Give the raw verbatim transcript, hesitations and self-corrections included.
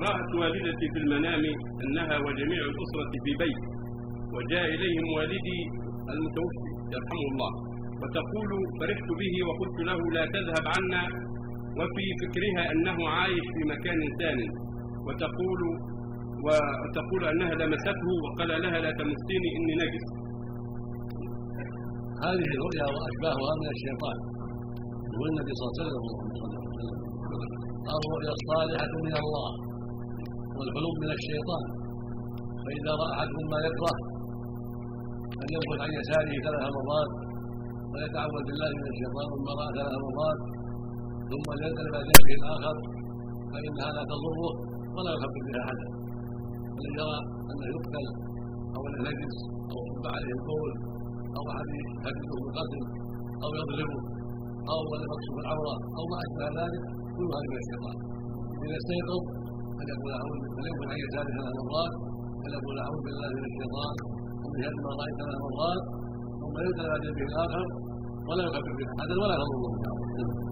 رأت والدتي في المنام أنها وجميع الأسرة في بيت، وجاء إليهم والدي المتوفي يرحمه الله، وتقول فرحت به وقلت له لا تذهب عنا، وفي فكرها أنه عايش في مكان ثاني، وتقول وتقول أنها لمسته وقال لها لا تمسيني إني نجس. هذه الرؤيا وأشباهها من الشيطان، يقول النبي صلى الله عليه وسلم الرؤيا الصالحة من الله والحلم من الشيطان، فإذا رأى أحدكم ما يكره فلينفث عن يساره ثلاث مرات ويتعوذ بالله من الشيطان ثم رأى ثلاث مرات ثم ينزل بعد جنبه الآخر فإنها لا تضره ولا يخفف بها أحدا. من يرى أنه يقتل أو أنه نجس أو يصب عليه القول أو أحد يهدده بالقتل أو يضربه أو ولا مكشوف العورة أو ما أشبه ذلك، كل هذا من الشيطان. إذا استيقظ أن يقول أعوذ فلينفث عن يساره ثلاث مرات، أن يقول أعوذ بالله من الشيطان ومن شر ما رأيت ثلاث مرات، ثم ينزل على جنبه الآخر ولا يخفف بها أحدا ولا يضره.